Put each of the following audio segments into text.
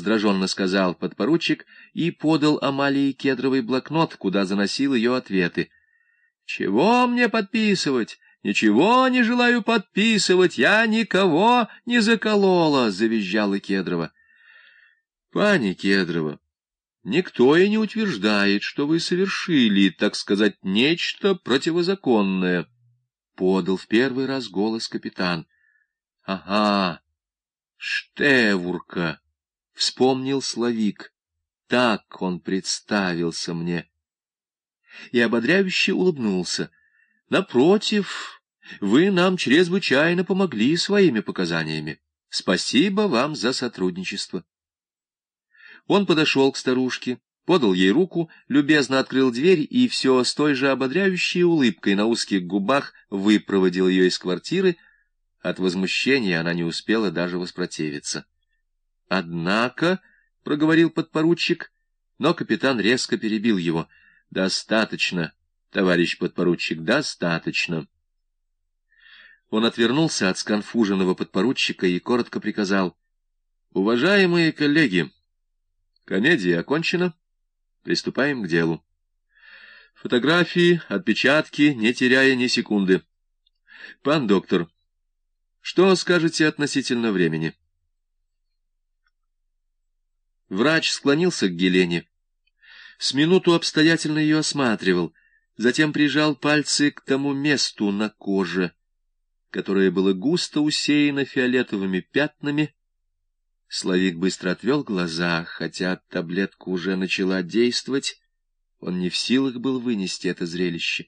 раздраженно сказал подпоручик и подал Амалии Кедровой блокнот, куда заносил ее ответы. — Чего мне подписывать? Ничего не желаю подписывать, я никого не заколола, — завизжала Кедрова. — Пани Кедрова, никто и не утверждает, что вы совершили, так сказать, нечто противозаконное, — подал в первый раз голос капитан. — Ага, Штевурка, — вспомнил Славик. Так он представился мне. И ободряюще улыбнулся. — Напротив, вы нам чрезвычайно помогли своими показаниями. Спасибо вам за сотрудничество. Он подошел к старушке, подал ей руку, любезно открыл дверь и все с той же ободряющей улыбкой на узких губах выпроводил ее из квартиры. От возмущения она не успела даже воспротивиться. — Однако, — проговорил подпоручик, но капитан резко перебил его. — Достаточно, товарищ подпоручик, достаточно. Он отвернулся от сконфуженного подпоручика и коротко приказал: — Уважаемые коллеги, комедия окончена, приступаем к делу. Фотографии, отпечатки, не теряя ни секунды. Пан доктор, что скажете относительно времени? Врач склонился к Гелене. С минуту обстоятельно ее осматривал, затем прижал пальцы к тому месту на коже, которое было густо усеяно фиолетовыми пятнами. Славик быстро отвел глаза, хотя таблетка уже начала действовать, он не в силах был вынести это зрелище.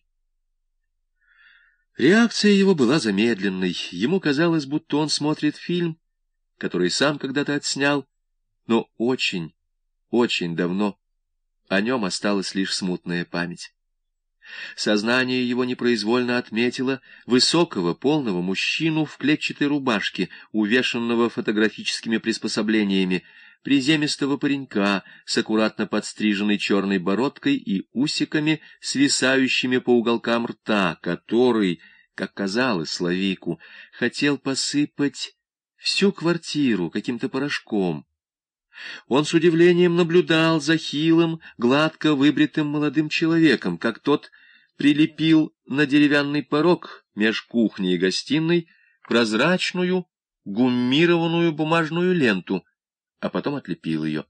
Реакция его была замедленной, ему казалось, будто он смотрит фильм, который сам когда-то отснял, но очень, очень давно. О нем осталась лишь смутная память. Сознание его непроизвольно отметило высокого, полного мужчину в клетчатой рубашке, увешанного фотографическими приспособлениями, приземистого паренька с аккуратно подстриженной черной бородкой и усиками, свисающими по уголкам рта, который, как казалось Славику, хотел посыпать всю квартиру каким-то порошком. Он с удивлением наблюдал за хилым, гладко выбритым молодым человеком, как тот прилепил на деревянный порог меж кухней и гостиной прозрачную гуммированную бумажную ленту, а потом отлепил ее.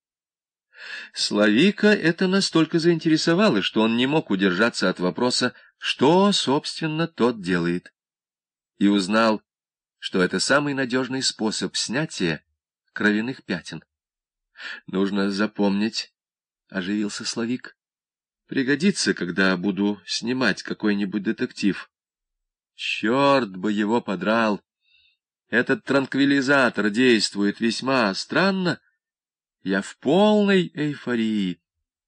Славика это настолько заинтересовало, что он не мог удержаться от вопроса, что, собственно, тот делает, и узнал, что это самый надежный способ снятия кровяных пятен. Нужно запомнить, — оживился Славик. Пригодится, когда буду снимать какой-нибудь детектив. Черт бы его подрал! Этот транквилизатор действует весьма странно. Я в полной эйфории.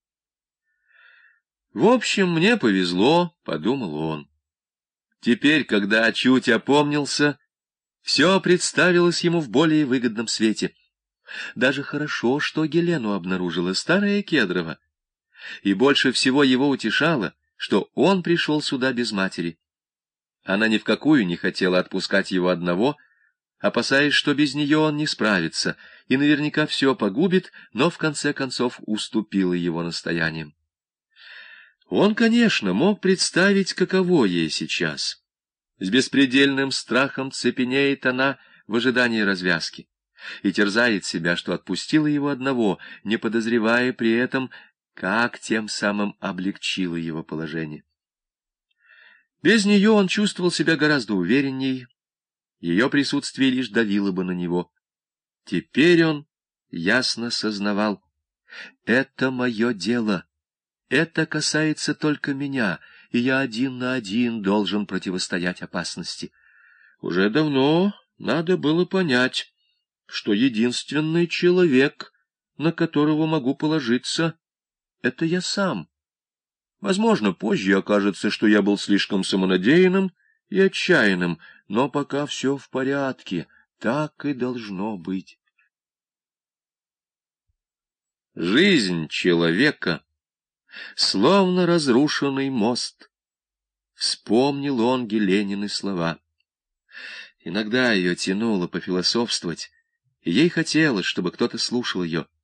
В общем, мне повезло, — подумал он. Теперь, когда чуть опомнился, все представилось ему в более выгодном свете. Даже хорошо, что Гелену обнаружила старая Кедрова. И больше всего его утешало, что он пришел сюда без матери. Она ни в какую не хотела отпускать его одного, опасаясь, что без нее он не справится, и наверняка все погубит, но в конце концов уступила его настояниям. Он, конечно, мог представить, каково ей сейчас. С беспредельным страхом цепенеет она в ожидании развязки и терзает себя, что отпустила его одного, не подозревая при этом, как тем самым облегчила его положение. Без нее он чувствовал себя гораздо уверенней, ее присутствие лишь давило бы на него. Теперь он ясно сознавал: это мое дело, это касается только меня, и я один на один должен противостоять опасности. Уже давно надо было понять, что единственный человек, на которого могу положиться, — это я сам. Возможно, позже окажется, что я был слишком самонадеянным и отчаянным, но пока все в порядке, так и должно быть. Жизнь человека словно разрушенный мост. Вспомнил он Геленины слова. Иногда ее тянуло пофилософствовать, и ей хотелось, чтобы кто-то слушал ее.